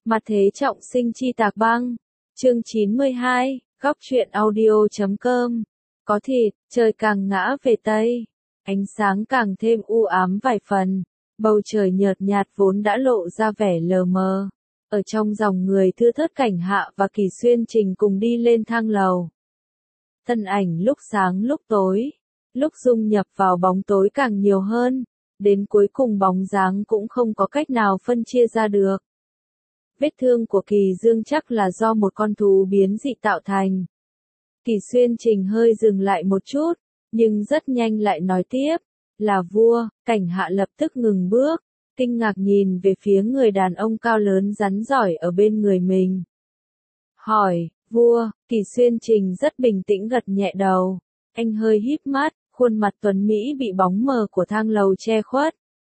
Mặt thế trọng sinh chi tạc băng. Chương 92, góc truyện audio.com. Có thịt, trời càng ngã về Tây. Ánh sáng càng thêm u ám vài phần. Bầu trời nhợt nhạt vốn đã lộ ra vẻ lờ mờ. Ở trong dòng người thưa thớt Cảnh Hạ và Kỳ Xuyên Trình cùng đi lên thang lầu. Thân ảnh lúc sáng lúc tối, lúc dung nhập vào bóng tối càng nhiều hơn. Đến cuối cùng bóng dáng cũng không có cách nào phân chia ra được. Vết thương của Kỳ Dương chắc là do một con thú biến dị tạo thành. Kỳ Xuyên Trình hơi dừng lại một chút, nhưng rất nhanh lại nói tiếp, là vua. Cảnh Hạ lập tức ngừng bước, kinh ngạc nhìn về phía người đàn ông cao lớn rắn giỏi ở bên người mình. Hỏi, vua. Kỳ Xuyên Trình rất bình tĩnh gật nhẹ đầu, anh hơi híp mắt, khuôn mặt tuấn Mỹ bị bóng mờ của thang lầu che khuất,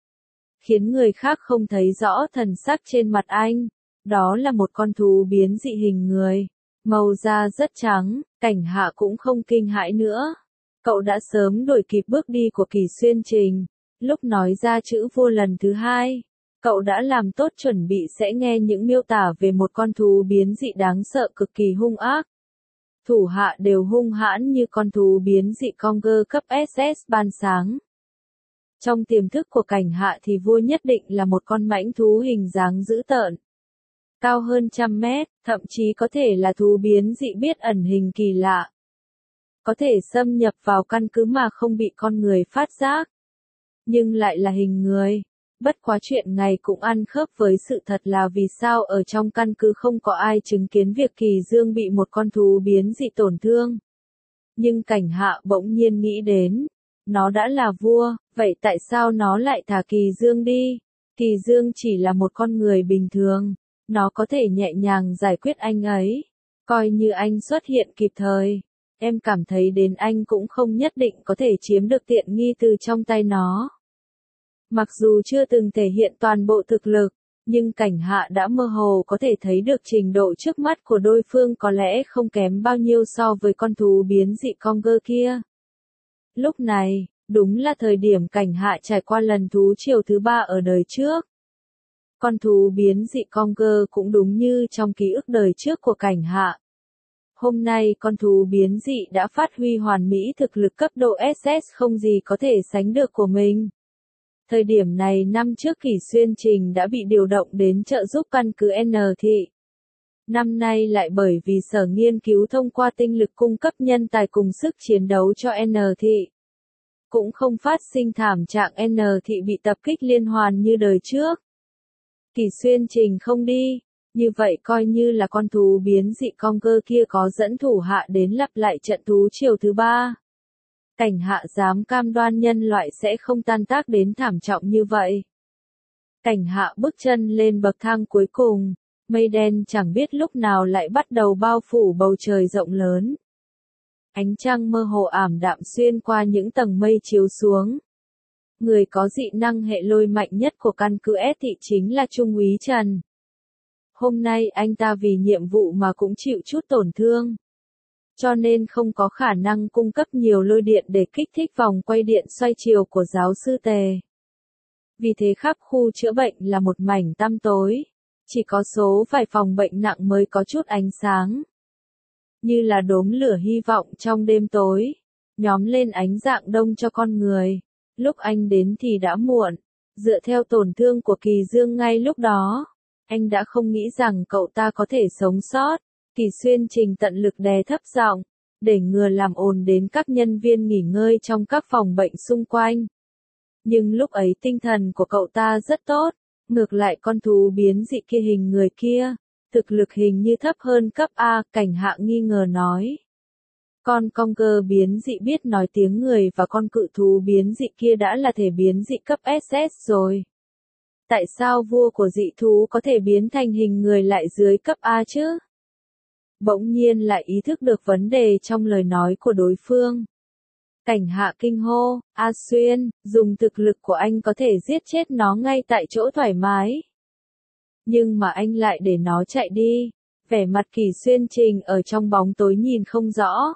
khiến người khác không thấy rõ thần sắc trên mặt anh. Đó là một con thú biến dị hình người, màu da rất trắng. Cảnh Hạ cũng không kinh hãi nữa. Cậu đã sớm đuổi kịp bước đi của Kỳ Xuyên Trình. Lúc nói ra chữ vua lần thứ hai, cậu đã làm tốt chuẩn bị sẽ nghe những miêu tả về một con thú biến dị đáng sợ cực kỳ hung ác. Thủ hạ đều hung hãn như con thú biến dị Conger cấp SS ban sáng. Trong tiềm thức của Cảnh Hạ thì vua nhất định là một con mãnh thú hình dáng dữ tợn, cao hơn 100 mét, thậm chí có thể là thú biến dị biết ẩn hình kỳ lạ. Có thể xâm nhập vào căn cứ mà không bị con người phát giác. Nhưng lại là hình người. Bất quá chuyện này cũng ăn khớp với sự thật là vì sao ở trong căn cứ không có ai chứng kiến việc Kỳ Dương bị một con thú biến dị tổn thương. Nhưng Cảnh Hạ bỗng nhiên nghĩ đến, nó đã là vua, vậy tại sao nó lại thả Kỳ Dương đi? Kỳ Dương chỉ là một con người bình thường. Nó có thể nhẹ nhàng giải quyết anh ấy. Coi như anh xuất hiện kịp thời, em cảm thấy đến anh cũng không nhất định có thể chiếm được tiện nghi từ trong tay nó. Mặc dù chưa từng thể hiện toàn bộ thực lực, nhưng Cảnh Hạ đã mơ hồ có thể thấy được trình độ trước mắt của đối phương có lẽ không kém bao nhiêu so với con thú biến dị Conger kia. Lúc này, đúng là thời điểm Cảnh Hạ trải qua lần thú triều thứ 3 ở đời trước. Con thú biến dị Conger cũng đúng như trong ký ức đời trước của Cảnh Hạ. Hôm nay con thú biến dị đã phát huy hoàn mỹ thực lực cấp độ SS không gì có thể sánh được của mình. Thời điểm này năm trước Kỳ Xuyên Trình đã bị điều động đến trợ giúp căn cứ N thị. Năm nay lại bởi vì sở nghiên cứu thông qua tinh lực cung cấp nhân tài cùng sức chiến đấu cho N thị. Cũng không phát sinh thảm trạng N thị bị tập kích liên hoàn như đời trước. Kỳ Xuyên Trình không đi, như vậy coi như là con thú biến dị Conger kia có dẫn thủ hạ đến lặp lại trận thú triều thứ 3. Cảnh Hạ dám cam đoan nhân loại sẽ không tan tác đến thảm trọng như vậy. Cảnh Hạ bước chân lên bậc thang cuối cùng, mây đen chẳng biết lúc nào lại bắt đầu bao phủ bầu trời rộng lớn. Ánh trăng mơ hồ ảm đạm xuyên qua những tầng mây chiếu xuống. Người có dị năng hệ lôi mạnh nhất của căn cứ S thị chính là Trung úy Trần. Hôm nay anh ta vì nhiệm vụ mà cũng chịu chút tổn thương. Cho nên không có khả năng cung cấp nhiều lôi điện để kích thích vòng quay điện xoay chiều của giáo sư Tề. Vì thế khắp khu chữa bệnh là một mảnh tăm tối. Chỉ có số vài phòng bệnh nặng mới có chút ánh sáng. Như là đốm lửa hy vọng trong đêm tối. Nhóm lên ánh dạng đông cho con người. Lúc anh đến thì đã muộn. Dựa theo tổn thương của Kỳ Dương ngay lúc đó, anh đã không nghĩ rằng cậu ta có thể sống sót. Kỳ Xuyên Trình tận lực đè thấp giọng, để ngừa làm ồn đến các nhân viên nghỉ ngơi trong các phòng bệnh xung quanh. Nhưng lúc ấy tinh thần của cậu ta rất tốt, ngược lại con thú biến dị kia hình người kia, thực lực hình như thấp hơn cấp A. Cảnh Hạ nghi ngờ nói. Con Conger biến dị biết nói tiếng người và con cự thú biến dị kia đã là thể biến dị cấp SS rồi. Tại sao vua của dị thú có thể biến thành hình người lại dưới cấp A chứ? Bỗng nhiên lại ý thức được vấn đề trong lời nói của đối phương. Cảnh Hạ kinh hô, A Xuyên, dùng thực lực của anh có thể giết chết nó ngay tại chỗ thoải mái. Nhưng mà anh lại để nó chạy đi. Vẻ mặt Kỳ Xuyên Trình ở trong bóng tối nhìn không rõ.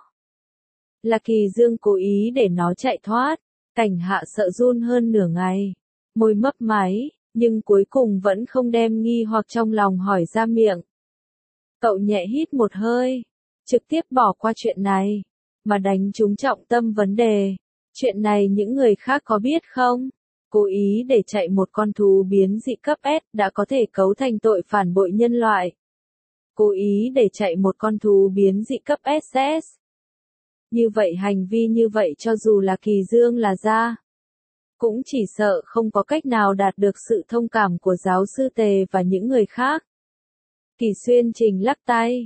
Là Kỳ Dương cố ý để nó chạy thoát. Cảnh Hạ sợ run hơn nửa ngày. Môi mấp máy, nhưng cuối cùng vẫn không đem nghi hoặc trong lòng hỏi ra miệng. Cậu nhẹ hít một hơi, trực tiếp bỏ qua chuyện này, mà đánh trúng trọng tâm vấn đề. Chuyện này những người khác có biết không? Cố ý để chạy một con thú biến dị cấp S đã có thể cấu thành tội phản bội nhân loại. Cố ý để chạy một con thú biến dị cấp SS. Như vậy hành vi như vậy cho dù là Kỳ Dương là ra, cũng chỉ sợ không có cách nào đạt được sự thông cảm của giáo sư Tề và những người khác. Kỳ Xuyên Trình lắc tay.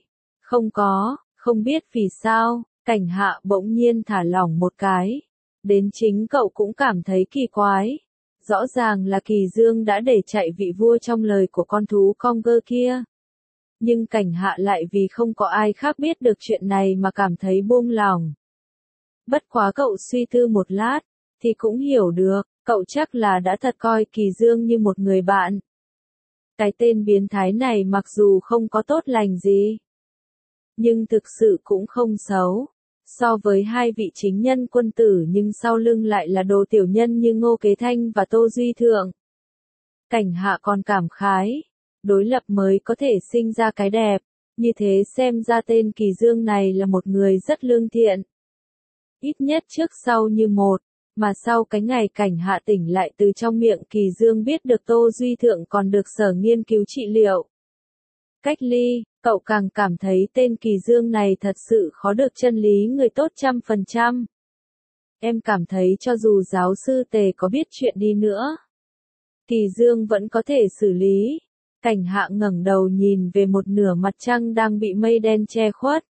Không biết vì sao, Cảnh Hạ bỗng nhiên thả lỏng một cái. Đến chính cậu cũng cảm thấy kỳ quái. Rõ ràng là Kỳ Dương đã để chạy vị vua trong lời của con thú Conger kia. Nhưng Cảnh Hạ lại vì không có ai khác biết được chuyện này mà cảm thấy buông lòng. Bất quá cậu suy tư một lát, thì cũng hiểu được, cậu chắc là đã thật coi Kỳ Dương như một người bạn. Cái tên biến thái này mặc dù không có tốt lành gì, nhưng thực sự cũng không xấu. So với hai vị chính nhân quân tử nhưng sau lưng lại là đồ tiểu nhân như Ngô Kế Thanh và Tô Duy Thượng. Cảnh Hạ còn cảm khái, đối lập mới có thể sinh ra cái đẹp, như thế xem ra tên Kỳ Dương này là một người rất lương thiện. Ít nhất trước sau như một, mà sau cái ngày Cảnh Hạ tỉnh lại từ trong miệng Kỳ Dương biết được Tô Duy Thượng còn được Sở nghiên cứu trị liệu. Cách ly, cậu càng cảm thấy tên Kỳ Dương này thật sự khó được chân lý người tốt 100%. Em cảm thấy cho dù giáo sư Tề có biết chuyện đi nữa, Kỳ Dương vẫn có thể xử lý. Cảnh Hạ ngẩng đầu nhìn về một nửa mặt trăng đang bị mây đen che khuất.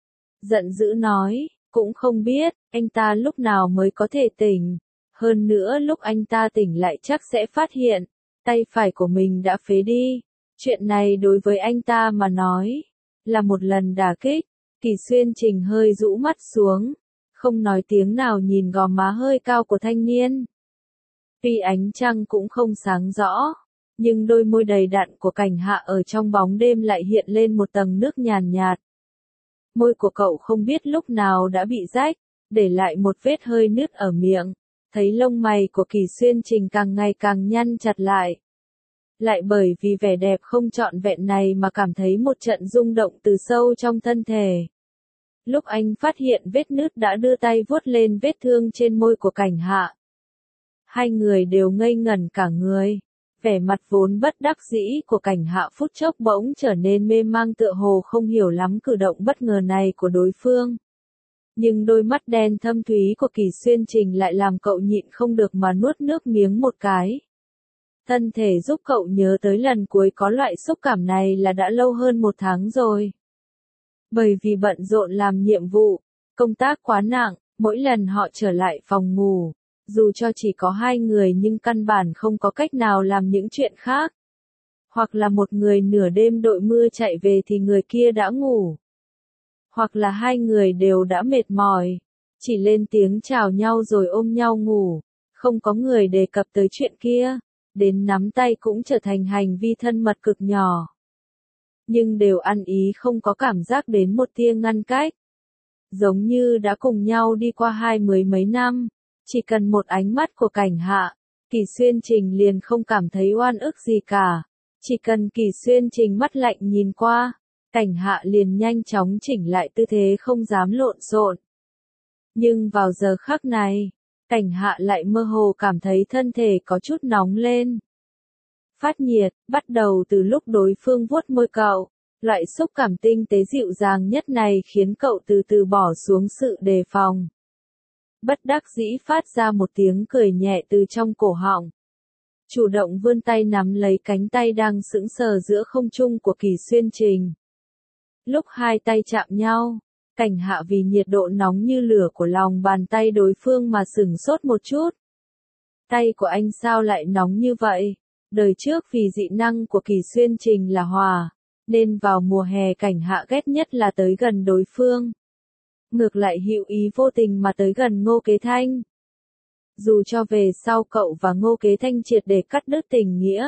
Giận dữ nói, cũng không biết, anh ta lúc nào mới có thể tỉnh. Hơn nữa lúc anh ta tỉnh lại chắc sẽ phát hiện, tay phải của mình đã phế đi. Chuyện này đối với anh ta mà nói, là một lần đả kích. Kỳ Xuyên Trình hơi rũ mắt xuống, không nói tiếng nào nhìn gò má hơi cao của thanh niên. Tuy ánh trăng cũng không sáng rõ, nhưng đôi môi đầy đặn của Cảnh Hạ ở trong bóng đêm lại hiện lên một tầng nước nhàn nhạt. Môi của cậu không biết lúc nào đã bị rách, để lại một vết hơi nứt ở miệng. Thấy lông mày của Kỳ Xuyên Trình càng ngày càng nhăn chặt lại. Lại bởi vì vẻ đẹp không trọn vẹn này mà cảm thấy một trận rung động từ sâu trong thân thể. Lúc anh phát hiện vết nứt đã đưa tay vuốt lên vết thương trên môi của Cảnh Hạ. Hai người đều ngây ngẩn cả người. Vẻ mặt vốn bất đắc dĩ của Cảnh Hạ phút chốc bỗng trở nên mê mang tựa hồ không hiểu lắm cử động bất ngờ này của đối phương. Nhưng đôi mắt đen thâm thúy của Kỳ Xuyên Trình lại làm cậu nhịn không được mà nuốt nước miếng một cái. Thân thể giúp cậu nhớ tới lần cuối có loại xúc cảm này là đã lâu hơn 1 tháng rồi. Bởi vì bận rộn làm nhiệm vụ, công tác quá nặng, mỗi lần họ trở lại phòng ngủ, dù cho chỉ có 2 người nhưng căn bản không có cách nào làm những chuyện khác. Hoặc là một người nửa đêm đội mưa chạy về thì người kia đã ngủ. Hoặc là 2 người đều đã mệt mỏi, chỉ lên tiếng chào nhau rồi ôm nhau ngủ, không có người đề cập tới chuyện kia, đến nắm tay cũng trở thành hành vi thân mật cực nhỏ. Nhưng đều ăn ý không có cảm giác đến một tia ngăn cách. Giống như đã cùng nhau đi qua 20 mấy năm, chỉ cần một ánh mắt của Cảnh Hạ, Kỳ Xuyên Trình liền không cảm thấy oan ức gì cả. Chỉ cần Kỳ Xuyên Trình mắt lạnh nhìn qua, Cảnh Hạ liền nhanh chóng chỉnh lại tư thế không dám lộn xộn. Nhưng vào giờ khắc này, Cảnh Hạ lại mơ hồ cảm thấy thân thể có chút nóng lên. Phát nhiệt, bắt đầu từ lúc đối phương vuốt môi cậu. Loại xúc cảm tinh tế dịu dàng nhất này khiến cậu từ từ bỏ xuống sự đề phòng. Bất đắc dĩ phát ra một tiếng cười nhẹ từ trong cổ họng. Chủ động vươn tay nắm lấy cánh tay đang sững sờ giữa không trung của Kỳ Xuyên Trình. Lúc hai tay chạm nhau, Cảnh Hạ vì nhiệt độ nóng như lửa của lòng bàn tay đối phương mà sửng sốt một chút. Tay của anh sao lại nóng như vậy? Đời trước vì dị năng của Kỳ Xuyên Trình là hòa, nên vào mùa hè Cảnh Hạ ghét nhất là tới gần đối phương. Ngược lại hữu ý vô tình mà tới gần Ngô Kế Thanh. Dù cho về sau cậu và Ngô Kế Thanh triệt để cắt đứt tình nghĩa,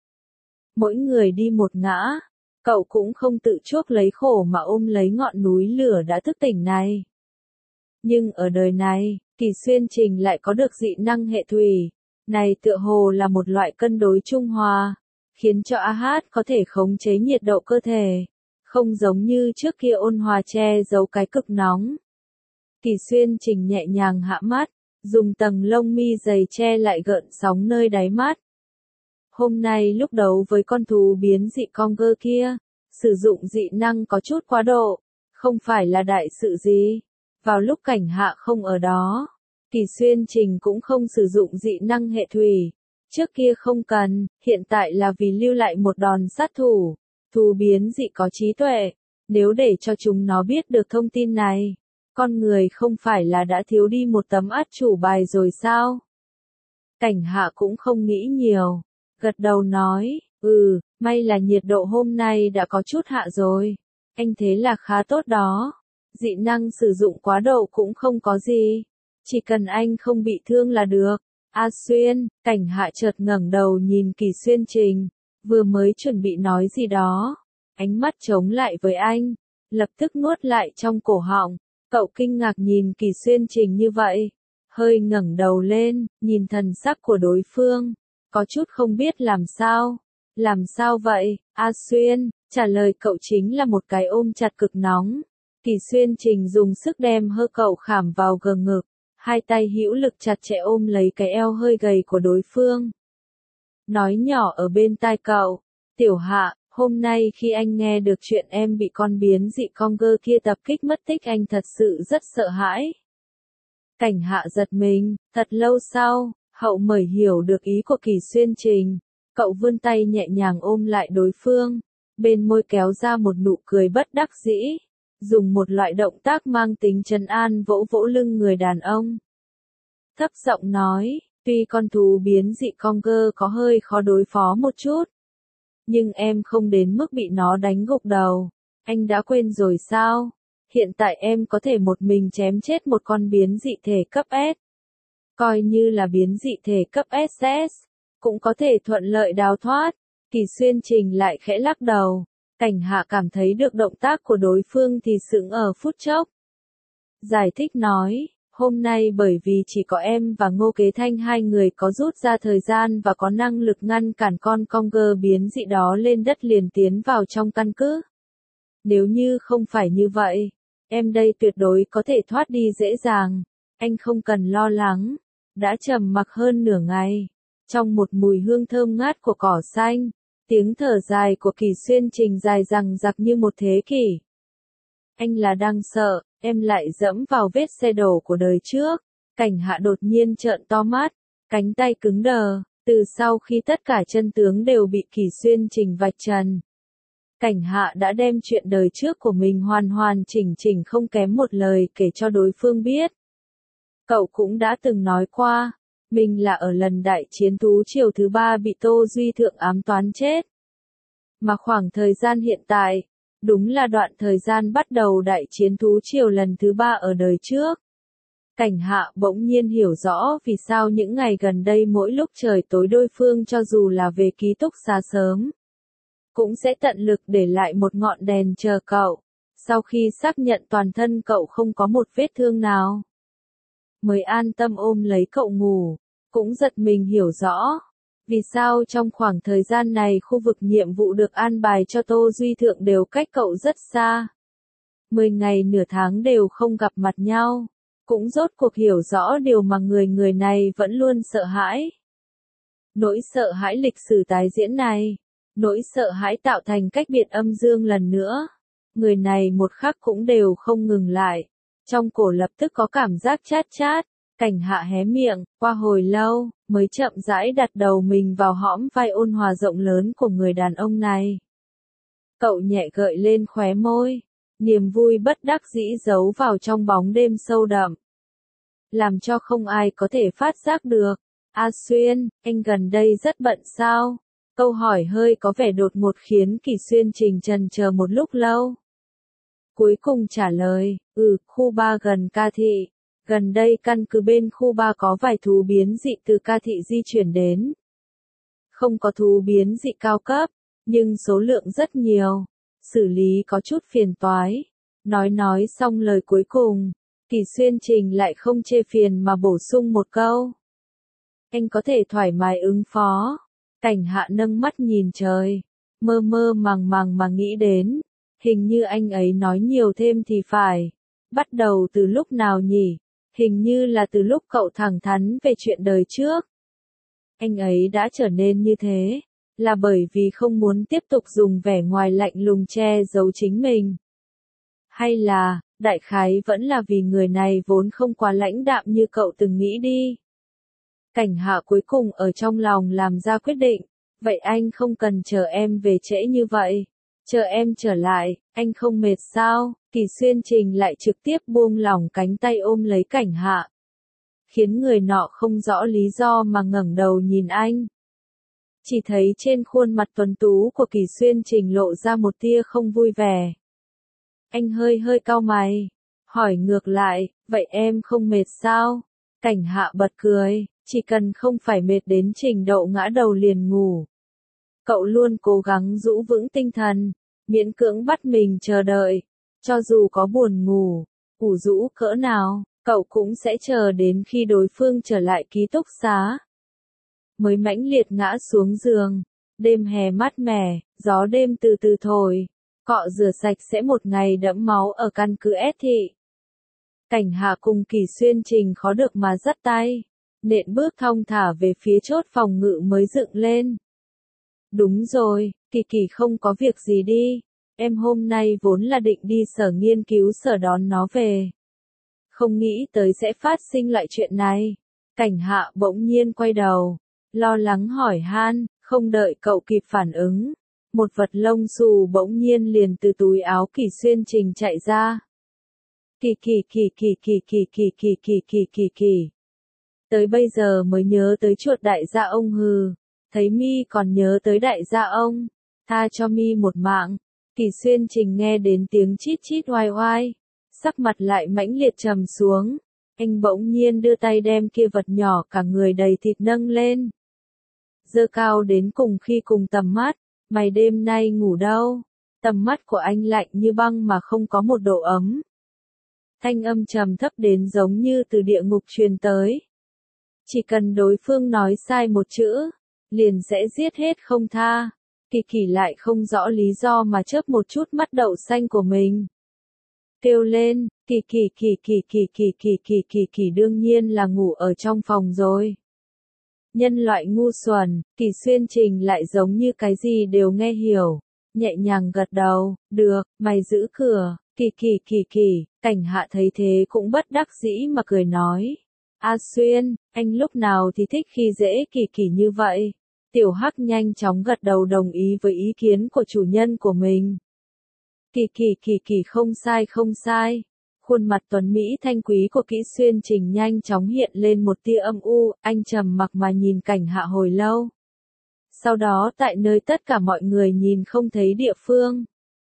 mỗi người đi một ngã, cậu cũng không tự chuốc lấy khổ mà ôm lấy ngọn núi lửa đã thức tỉnh này. Nhưng ở đời này, Kỳ Xuyên Trình lại có được dị năng hệ thủy, Này tựa hồ là một loại cân đối trung hòa, khiến cho AH có thể khống chế nhiệt độ cơ thể, không giống như trước kia ôn hòa che giấu cái cực nóng. Kỳ Xuyên Trình nhẹ nhàng hạ mắt, dùng tầng lông mi dày che lại gợn sóng nơi đáy mắt. Hôm nay lúc đấu với con thú biến dị Conger kia, sử dụng dị năng có chút quá độ, không phải là đại sự gì. Vào lúc Cảnh Hạ không ở đó, Kỳ Xuyên Trình cũng không sử dụng dị năng hệ thủy. Trước kia không cần, hiện tại là vì lưu lại một đòn sát thủ. Thú biến dị có trí tuệ, nếu để cho chúng nó biết được thông tin này, con người không phải là đã thiếu đi một tấm át chủ bài rồi sao? Cảnh Hạ cũng không nghĩ nhiều, gật đầu nói, may là nhiệt độ hôm nay đã có chút hạ rồi. Anh thế là khá tốt đó. Dị năng sử dụng quá độ cũng không có gì. Chỉ cần anh không bị thương là được. A Xuyên, Cảnh Hạ chợt ngẩng đầu nhìn Kỳ Xuyên Trình, vừa mới chuẩn bị nói gì đó. Ánh mắt chống lại với anh, lập tức nuốt lại trong cổ họng. Cậu kinh ngạc nhìn Kỳ Xuyên Trình như vậy, hơi ngẩng đầu lên, nhìn thần sắc của đối phương, có chút không biết làm sao. Làm sao vậy, A Xuyên? Trả lời cậu chính là một cái ôm chặt cực nóng. Kỳ Xuyên Trình dùng sức đem hơ cậu khảm vào gờ ngực, hai tay hữu lực chặt chẽ ôm lấy cái eo hơi gầy của đối phương. Nói nhỏ ở bên tai cậu, Tiểu Hạ, hôm nay khi anh nghe được chuyện em bị con biến dị Conger kia tập kích mất tích anh thật sự rất sợ hãi. Cảnh Hạ giật mình, thật lâu sau, Hậu mới hiểu được ý của Kỳ Xuyên Trình. Cậu vươn tay nhẹ nhàng ôm lại đối phương, bên môi kéo ra một nụ cười bất đắc dĩ, dùng một loại động tác mang tính trấn an vỗ vỗ lưng người đàn ông. Thấp giọng nói, tuy con thú biến dị Conger có hơi khó đối phó một chút, nhưng em không đến mức bị nó đánh gục đầu. Anh đã quên rồi sao? Hiện tại em có thể một mình chém chết một con biến dị thể cấp S. Coi như là biến dị thể cấp SS, cũng có thể thuận lợi đào thoát. Kỳ Xuyên Trình lại khẽ lắc đầu. Cảnh Hạ cảm thấy được động tác của đối phương thì sững ở phút chốc. Giải thích nói, hôm nay bởi vì chỉ có em và Ngô Kế Thanh hai người có rút ra thời gian và có năng lực ngăn cản con Conger biến dị đó lên đất liền tiến vào trong căn cứ. Nếu như không phải như vậy, em đây tuyệt đối có thể thoát đi dễ dàng. Anh không cần lo lắng. Đã trầm mặc hơn nửa ngày, trong một mùi hương thơm ngát của cỏ xanh, tiếng thở dài của Kỳ Xuyên Trình dài dằng dặc như một thế kỷ. Anh là đang sợ, em lại dẫm vào vết xe đổ của đời trước. Cảnh Hạ đột nhiên trợn to mắt, cánh tay cứng đờ, từ sau khi tất cả chân tướng đều bị Kỳ Xuyên Trình vạch trần. Cảnh Hạ đã đem chuyện đời trước của mình hoàn hoàn chỉnh chỉnh không kém một lời kể cho đối phương biết. Cậu cũng đã từng nói qua, mình là ở lần đại chiến thú triều thứ 3 bị Tô Duy Thượng ám toán chết. Mà khoảng thời gian hiện tại, đúng là đoạn thời gian bắt đầu đại chiến thú triều lần thứ 3 ở đời trước. Cảnh Hạ bỗng nhiên hiểu rõ vì sao những ngày gần đây mỗi lúc trời tối đối phương cho dù là về ký túc xá sớm, cũng sẽ tận lực để lại một ngọn đèn chờ cậu, sau khi xác nhận toàn thân cậu không có một vết thương nào, mới an tâm ôm lấy cậu ngủ. Cũng giật mình hiểu rõ, vì sao trong khoảng thời gian này khu vực nhiệm vụ được an bài cho Tô Duy Thượng đều cách cậu rất xa. 10 ngày nửa tháng đều không gặp mặt nhau, cũng rốt cuộc hiểu rõ điều mà người này vẫn luôn sợ hãi. Nỗi sợ hãi lịch sử tái diễn này, nỗi sợ hãi tạo thành cách biệt âm dương lần nữa. Người này một khắc cũng đều không ngừng lại, trong cổ lập tức có cảm giác chát chát. Cảnh Hạ hé miệng, qua hồi lâu, mới chậm rãi đặt đầu mình vào hõm vai ôn hòa rộng lớn của người đàn ông này. Cậu nhẹ gợi lên khóe môi, niềm vui bất đắc dĩ giấu vào trong bóng đêm sâu đậm, làm cho không ai có thể phát giác được. A Xuyên, anh gần đây rất bận sao? Câu hỏi hơi có vẻ đột ngột khiến Kỳ Xuyên Trình chần chờ một lúc lâu. Cuối cùng trả lời, khu 3 gần Ca Thị. Gần đây căn cứ bên khu 3 có vài thú biến dị từ Ca Thị di chuyển đến. Không có thú biến dị cao cấp, nhưng số lượng rất nhiều. Xử lý có chút phiền toái. Nói xong lời cuối cùng, Kỳ Xuyên Trình lại không chê phiền mà bổ sung một câu. anh có thể thoải mái ứng phó. Cảnh Hạ nâng mắt nhìn trời, mơ mơ màng màng mà nghĩ đến, hình như anh ấy nói nhiều thêm thì phải. Bắt đầu từ lúc nào nhỉ? Hình như là từ lúc cậu thẳng thắn về chuyện đời trước. Anh ấy đã trở nên như thế, là bởi vì không muốn tiếp tục dùng vẻ ngoài lạnh lùng che giấu chính mình. Hay là, đại khái vẫn là vì người này vốn không quá lãnh đạm như cậu từng nghĩ đi. Cảnh Hạ cuối cùng ở trong lòng làm ra quyết định, vậy anh không cần chờ em về trễ như vậy. Chờ em trở lại, anh không mệt sao? Kỳ Xuyên Trình lại trực tiếp buông lỏng cánh tay ôm lấy Cảnh Hạ, khiến người nọ không rõ lý do mà ngẩng đầu nhìn anh. Chỉ thấy trên khuôn mặt tuấn tú của Kỳ Xuyên Trình lộ ra một tia không vui vẻ. Anh hơi hơi cau mày, hỏi ngược lại, vậy em không mệt sao? Cảnh Hạ bật cười, chỉ cần không phải mệt đến trình độ ngã đầu liền ngủ. Cậu luôn cố gắng giữ vững tinh thần, miễn cưỡng bắt mình chờ đợi, cho dù có buồn ngủ, ủ rũ cỡ nào, cậu cũng sẽ chờ đến khi đối phương trở lại ký túc xá. Mới mãnh liệt ngã xuống giường, đêm hè mát mẻ, gió đêm từ từ thổi, cọ rửa sạch sẽ một ngày đẫm máu ở căn cứ S thị. Cảnh Hạ cùng Kỳ Xuyên Trình khó được mà dắt tay, nện bước thong thả về phía chốt phòng ngự mới dựng lên. Đúng rồi, Kỳ Kỳ không có việc gì đi, em hôm nay vốn là định đi sở nghiên cứu sở đón nó về. Không nghĩ tới sẽ phát sinh loại chuyện này. Cảnh Hạ bỗng nhiên quay đầu, lo lắng hỏi han, không đợi cậu kịp phản ứng. Một vật lông xù bỗng nhiên liền từ túi áo Kỳ Xuyên Trình chạy ra. Kỳ kỳ kỳ kỳ kỳ kỳ kỳ kỳ kỳ kỳ kỳ kỳ. Tới bây giờ mới nhớ tới chuột đại gia ông hừ. Thấy mi còn nhớ tới đại gia ông. Tha cho mi một mạng. Kỳ Xuyên Trình nghe đến tiếng chít chít oai oai. Sắc mặt lại mãnh liệt trầm xuống. Anh bỗng nhiên đưa tay đem kia vật nhỏ cả người đầy thịt nâng lên. Giơ cao đến cùng khi cùng tầm mắt. Mày đêm nay ngủ đâu? Tầm mắt của anh lạnh như băng mà không có một độ ấm. Thanh âm trầm thấp đến giống như từ địa ngục truyền tới. Chỉ cần đối phương nói sai một chữ, liền sẽ giết hết không tha. Kỳ Kỳ lại không rõ lý do mà chớp một chút mắt đậu xanh của mình. Kêu lên, Kỳ Kỳ Kỳ Kỳ Kỳ Kỳ Kỳ Kỳ Kỳ Kỳ đương nhiên là ngủ ở trong phòng rồi. Nhân loại ngu xuẩn, Kỳ Xuyên Trình lại giống như cái gì đều nghe hiểu, nhẹ nhàng gật đầu, được, mày giữ cửa. Kỳ Kỳ Kỳ Kỳ, Cảnh Hạ thấy thế cũng bất đắc dĩ mà cười nói. A Xuyên, anh lúc nào thì thích khi dễ Kỳ Kỳ như vậy. Tiểu Hắc nhanh chóng gật đầu đồng ý với ý kiến của chủ nhân của mình. Kỳ Kỳ Kỳ Kỳ không sai không sai. Khuôn mặt tuấn Mỹ thanh quý của Kỳ Xuyên Trình nhanh chóng hiện lên một tia âm u, anh trầm mặc mà nhìn Cảnh Hạ hồi lâu. Sau đó tại nơi tất cả mọi người nhìn không thấy địa phương,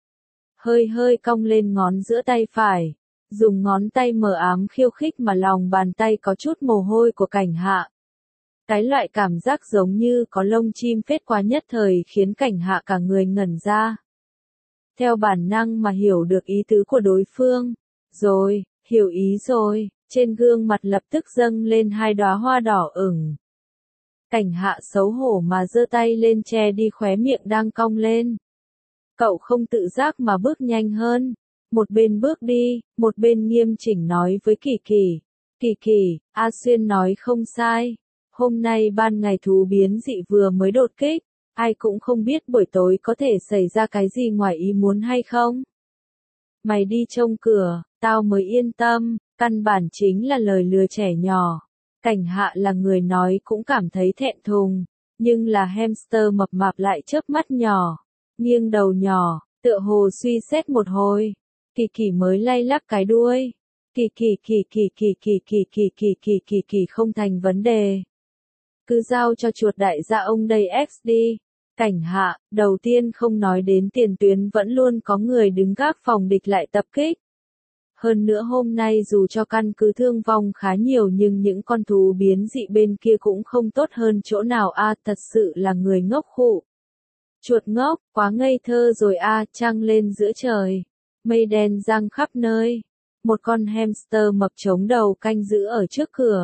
hơi hơi cong lên ngón giữa tay phải, dùng ngón tay mờ ám khiêu khích mà lòng bàn tay có chút mồ hôi của Cảnh Hạ. Cái loại cảm giác giống như có lông chim phết qua nhất thời khiến Cảnh Hạ cả người ngẩn ra. Theo bản năng mà hiểu được ý tứ của đối phương. Rồi, hiểu ý rồi, trên gương mặt lập tức dâng lên hai đóa hoa đỏ ửng. Cảnh Hạ xấu hổ mà giơ tay lên che đi khóe miệng đang cong lên. Cậu không tự giác mà bước nhanh hơn. Một bên bước đi, một bên nghiêm chỉnh nói với Kỳ Kỳ. Kỳ Kỳ, A Xuyên nói không sai. Hôm nay ban ngày thú biến dị vừa mới đột kích. Ai cũng không biết buổi tối có thể xảy ra cái gì ngoài ý muốn hay không. Mày đi trông cửa, tao mới yên tâm. Căn bản chính là lời lừa trẻ nhỏ. Cảnh Hạ là người nói cũng cảm thấy thẹn thùng. Nhưng là hamster mập mạp lại chớp mắt nhỏ. Nghiêng đầu nhỏ, tựa hồ suy xét một hồi. Kỳ Kỳ mới lay lắc cái đuôi. Kỳ Kỳ Kỳ Kỳ Kỳ Kỳ Kỳ Kỳ Kỳ Kỳ Kỳ Kỳ không thành vấn đề. Cứ giao cho chuột đại gia ông đây X đi. Cảnh Hạ, đầu tiên không nói đến tiền tuyến vẫn luôn có người đứng gác phòng địch lại tập kích. Hơn nữa hôm nay dù cho căn cứ thương vong khá nhiều nhưng những con thú biến dị bên kia cũng không tốt hơn chỗ nào thật sự là người ngốc khụ. Chuột ngốc, quá ngây thơ rồi trăng lên giữa trời. Mây đen giăng khắp nơi. Một con hamster mập chống đầu canh giữ ở trước cửa.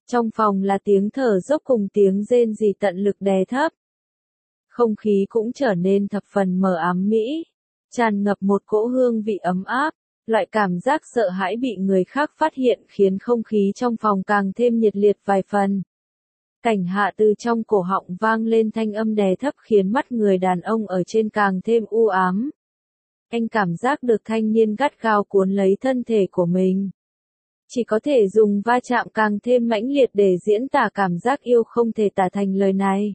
Trong phòng là tiếng thở dốc cùng tiếng rên rỉ tận lực đè thấp. Không khí cũng trở nên thập phần mờ ám mỹ, tràn ngập một cỗ hương vị ấm áp, loại cảm giác sợ hãi bị người khác phát hiện khiến không khí trong phòng càng thêm nhiệt liệt vài phần. Cảnh Hạ từ trong cổ họng vang lên thanh âm đè thấp khiến mắt người đàn ông ở trên càng thêm u ám. Anh cảm giác được thanh niên gắt gao cuốn lấy thân thể của mình. Chỉ có thể dùng va chạm càng thêm mãnh liệt để diễn tả cảm giác yêu không thể tả thành lời này.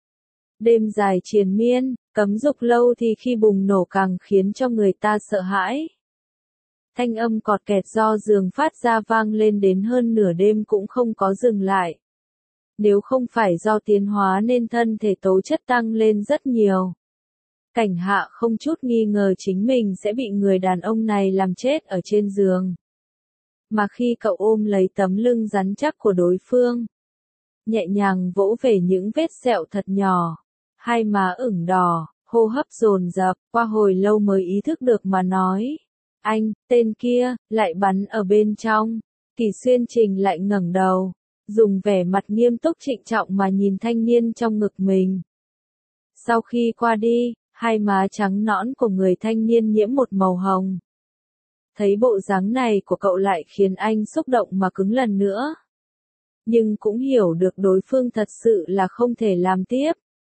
Đêm dài triền miên, cấm dục lâu thì khi bùng nổ càng khiến cho người ta sợ hãi. Thanh âm cọt kẹt do giường phát ra vang lên đến hơn nửa đêm cũng không có dừng lại. Nếu không phải do tiến hóa nên thân thể tố chất tăng lên rất nhiều. Cảnh Hạ không chút nghi ngờ chính mình sẽ bị người đàn ông này làm chết ở trên giường. Mà khi cậu ôm lấy tấm lưng rắn chắc của đối phương, nhẹ nhàng vỗ về những vết sẹo thật nhỏ, hai má ửng đỏ, hô hấp dồn dập, qua hồi lâu mới ý thức được mà nói. Anh, tên kia, lại bắn ở bên trong. Kỳ Xuyên Trình lại ngẩng đầu, dùng vẻ mặt nghiêm túc trịnh trọng mà nhìn thanh niên trong ngực mình. Sau khi qua đi, hai má trắng nõn của người thanh niên nhiễm một màu hồng. Thấy bộ dáng này của cậu lại khiến anh xúc động mà cứng lần nữa. Nhưng cũng hiểu được đối phương thật sự là không thể làm tiếp.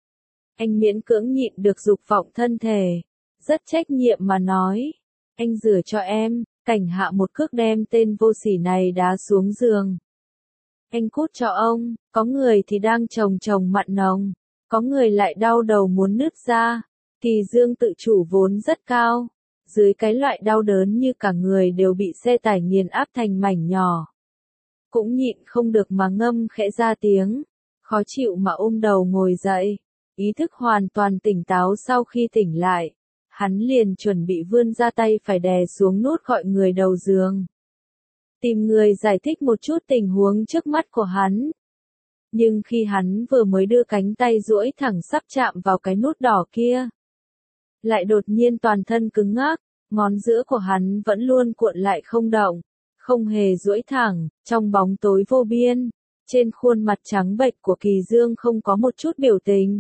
Anh miễn cưỡng nhịn được dục vọng thân thể, rất trách nhiệm mà nói. Anh rửa cho em. Cảnh Hạ một cước đem tên vô sỉ này đá xuống giường. Anh cút cho ông, có người thì đang chồng mặn nồng, có người lại đau đầu muốn nứt ra. Kỳ Dương tự chủ vốn rất cao, dưới cái loại đau đớn như cả người đều bị xe tải nghiền áp thành mảnh nhỏ. Cũng nhịn không được mà ngâm khẽ ra tiếng, khó chịu mà ôm đầu ngồi dậy, ý thức hoàn toàn tỉnh táo sau khi tỉnh lại. Hắn liền chuẩn bị vươn ra tay phải đè xuống nút gọi người đầu giường. Tìm người giải thích một chút tình huống trước mắt của hắn. Nhưng khi hắn vừa mới đưa cánh tay duỗi thẳng sắp chạm vào cái nút đỏ kia, lại đột nhiên toàn thân cứng ngắc, ngón giữa của hắn vẫn luôn cuộn lại không động, không hề duỗi thẳng, trong bóng tối vô biên, trên khuôn mặt trắng bệch của Kỳ Dương không có một chút biểu tình.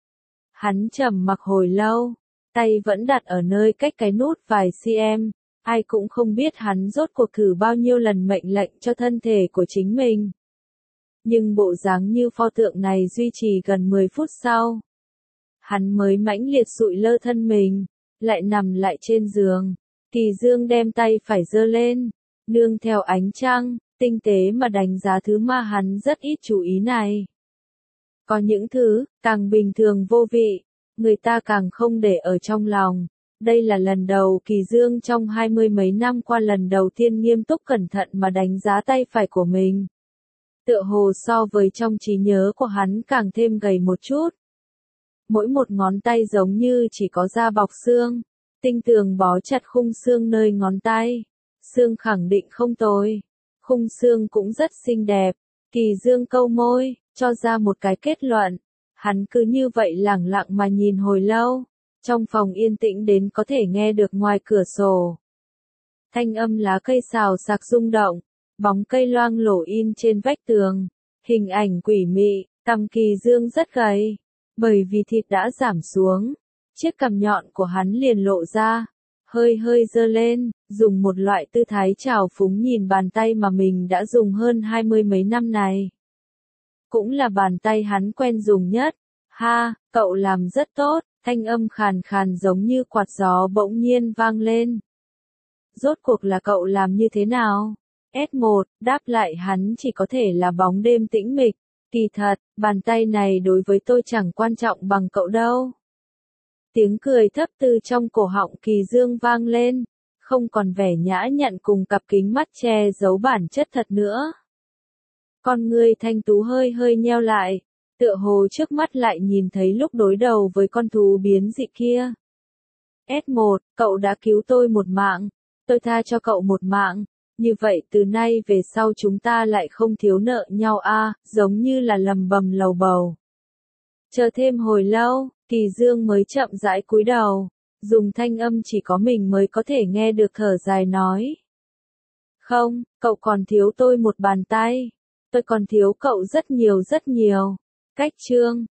Hắn trầm mặc hồi lâu, tay vẫn đặt ở nơi cách cái nút vài cm, ai cũng không biết hắn rốt cuộc thử bao nhiêu lần mệnh lệnh cho thân thể của chính mình. Nhưng bộ dáng như pho tượng này duy trì gần 10 phút sau. Hắn mới mãnh liệt sụi lơ thân mình, lại nằm lại trên giường. Kỳ Dương đem tay phải giơ lên, nương theo ánh trăng, tinh tế mà đánh giá thứ mà hắn rất ít chú ý này. Có những thứ, càng bình thường vô vị, người ta càng không để ở trong lòng. Đây là lần đầu Kỳ Dương trong 20 mấy năm qua lần đầu tiên nghiêm túc cẩn thận mà đánh giá tay phải của mình. Tựa hồ so với trong trí nhớ của hắn càng thêm gầy một chút. Mỗi một ngón tay giống như chỉ có da bọc xương, tinh tường bó chặt khung xương nơi ngón tay. Xương khẳng định không tồi, khung xương cũng rất xinh đẹp. Kỳ Dương câu môi, cho ra một cái kết luận. Hắn cứ như vậy lẳng lặng mà nhìn hồi lâu. Trong phòng yên tĩnh đến có thể nghe được ngoài cửa sổ. Thanh âm lá cây xào xạc rung động, bóng cây loang lổ in trên vách tường, hình ảnh quỷ mị, cằm Kỳ Dương rất gầy, bởi vì thịt đã giảm xuống, chiếc cằm nhọn của hắn liền lộ ra, hơi hơi giơ lên, dùng một loại tư thái trào phúng nhìn bàn tay mà mình đã dùng hơn 20 mấy năm này. Cũng là bàn tay hắn quen dùng nhất. Ha, cậu làm rất tốt. Thanh âm khàn khàn giống như quạt gió bỗng nhiên vang lên. Rốt cuộc là cậu làm như thế nào? S1, đáp lại hắn chỉ có thể là bóng đêm tĩnh mịch. Kỳ thật, bàn tay này đối với tôi chẳng quan trọng bằng cậu đâu. Tiếng cười thấp từ trong cổ họng Kỳ Dương vang lên, không còn vẻ nhã nhặn cùng cặp kính mắt che giấu bản chất thật nữa. Con người thanh tú hơi hơi nheo lại. Tựa hồ trước mắt lại nhìn thấy lúc đối đầu với con thú biến dị kia. S1, cậu đã cứu tôi một mạng, tôi tha cho cậu một mạng, như vậy từ nay về sau chúng ta lại không thiếu nợ nhau giống như là lầm bầm lầu bầu. Chờ thêm hồi lâu, Kỳ Dương mới chậm rãi cúi đầu, dùng thanh âm chỉ có mình mới có thể nghe được thở dài nói. Không, cậu còn thiếu tôi một bàn tay. Tôi còn thiếu cậu rất nhiều rất nhiều. Cách chương